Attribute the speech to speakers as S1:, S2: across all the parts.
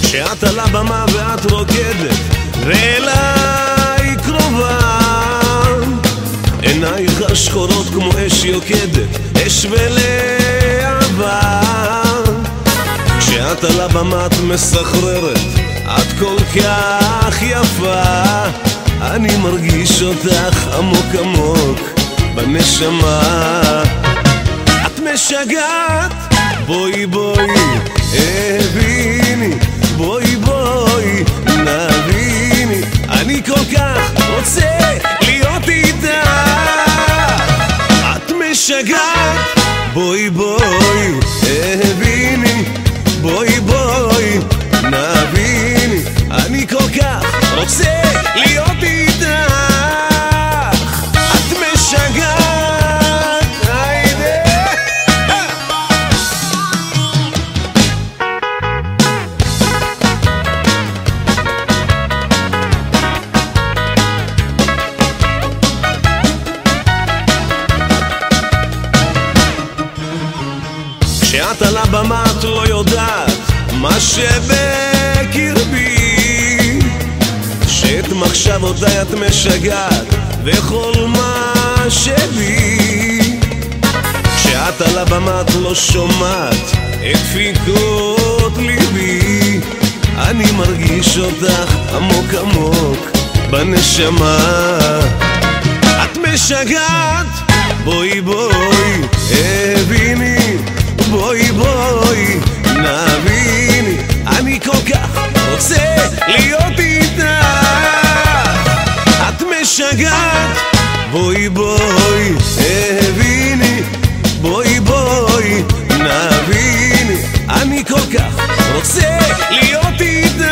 S1: כשאת על הבמה ואת רוקדת ואליי קרובה, עינייך השחורות כמו אש יוקדת, אש ולהבה. כשאת על הבמה את מסחררת, את כל כך יפה, אני מרגיש אותך עמוק עמוק בנשמה. את משגעת, בואי בואי הביני, בואי בואי נביני, אני כל כך רוצה להיות איתך. את משגעת, בואי בואי הביני, בואי בואי נביני, אני כל כך רוצה להיות איתך. את משגעת, היידה. כשאת על הבמה את לא יודעת מה שבקרבי, שאת מחשבותיי את משגעת וכל מה שבי. כשאת על הבמה את לא שומעת את דפיקות ליבי, אני מרגיש אותך עמוק עמוק בנשמה. את משגעת, בואי בואי הביני, בואי בואי נביני, אני כל כך רוצה להיות איתך. את משגעת, בואי בואי הביני, בואי בואי נביני, אני כל כך רוצה להיות איתך.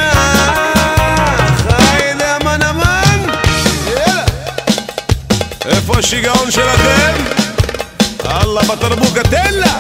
S1: היידה אמן אמן, יאללה. איפה השיגעון שלכם? אללה בתרבוקה תן לה.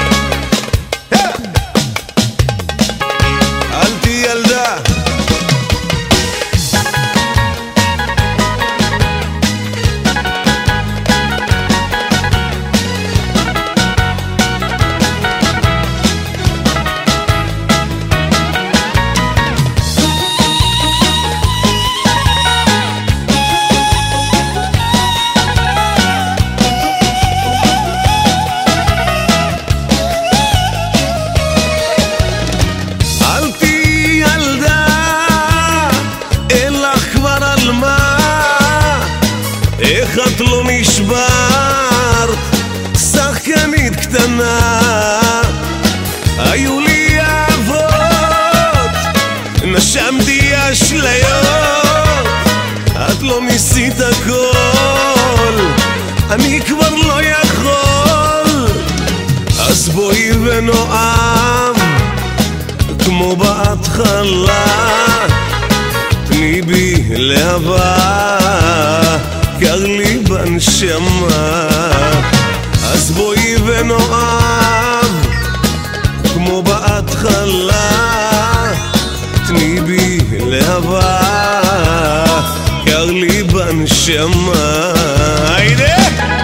S1: איך את לא נשברת, שחקנית קטנה. היו לי אהבות, נשמתי אשליות, את לא ניסית הכל, אני כבר לא יכול. אז בואי ונועם כמו בהתחלה, תני בי להבה, קר לי בנשמה. אז בואי ונועם כמו בהתחלה, תני בי להבה, קר לי בנשמה. היידה!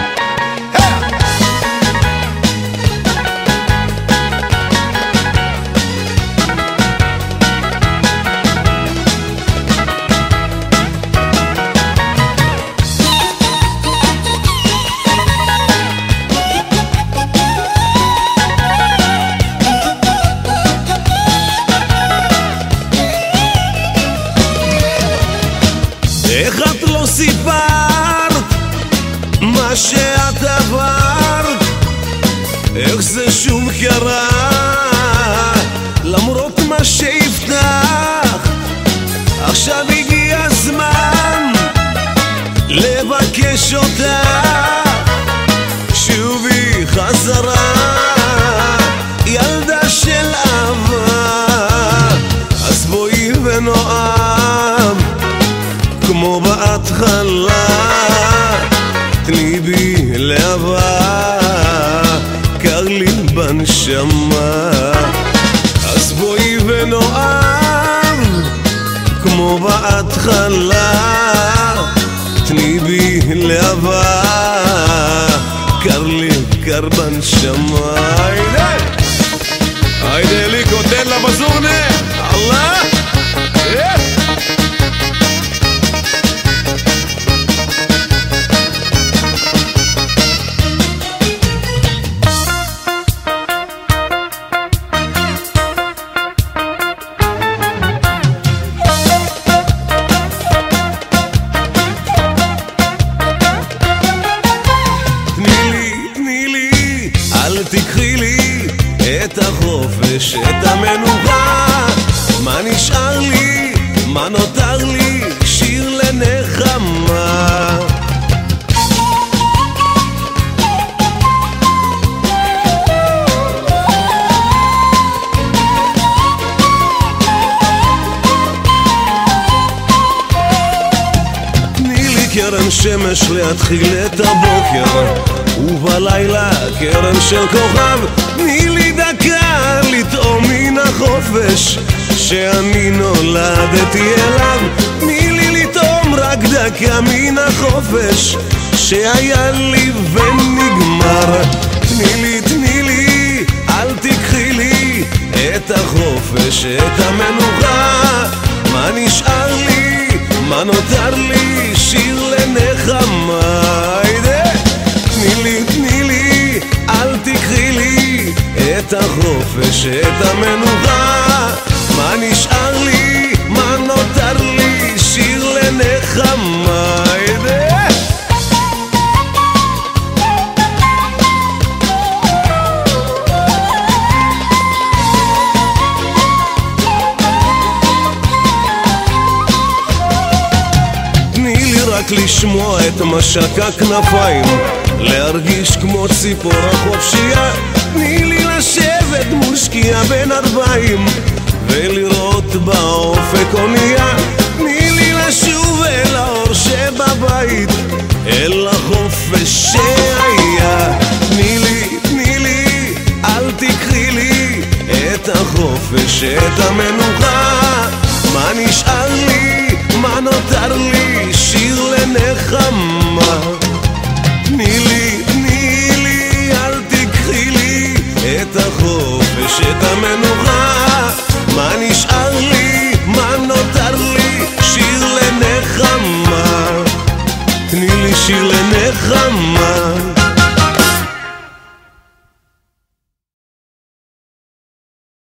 S1: איך את לא סיפרת מה שאת עברת, איך זה שוב קרה למרות מה שהבטחת. עכשיו הגיע הזמן לבקש אותך, שובי חזרה ילדה של אהבה. אז בואי ונועם כמו בהתחלה, תני בי להבה, קר לי בנשמה. אז בואי ונועם כמו בהתחלה, תני בי להבה, קר לי, קר בנשמה. היידה, היידה ליקו, תן לה בזורנה. יאללה! אל תקחי לי את החופש, את המנוחה. מה נשאר לי? מה נותר לי? שיר לנחמה. תני לי קרן שמש להתחיל את הבוקר, ובלילה קרן של כוכב. תני לי דקה לטעום מן החופש שאני נולדתי אליו. תני לי לטעום רק דקה מן החופש שהיה לי ונגמר. תני לי, אל תקחי לי את החופש, את המנוחה. מה נשאר לי? מה נותר לי? שיר לנחמה. תני לי, אל תקחי לי את החופש, את המנוחה. מה נשאר לי? מה נותר לי? שיר לנחמה. תני לי רק לשמוע את משק הכנפיים, להרגיש כמו ציפור החופשייה. תני לי לשבת מול שקיעה בין ארבעים ולראות באופק אונייה. תני לי לשוב אל האור שבבית, אל החופש שהיה. תני לי, אל תקחי לי את החופש, את המנוחה. מה נשאר לי? מה נותר לי? שיר לנחמה. תני לי, אל תקחי לי את החופש, את המנוחה. מה נשאר לי? מה נותר לי? שיר לנחמה. תני לי שיר לנחמה.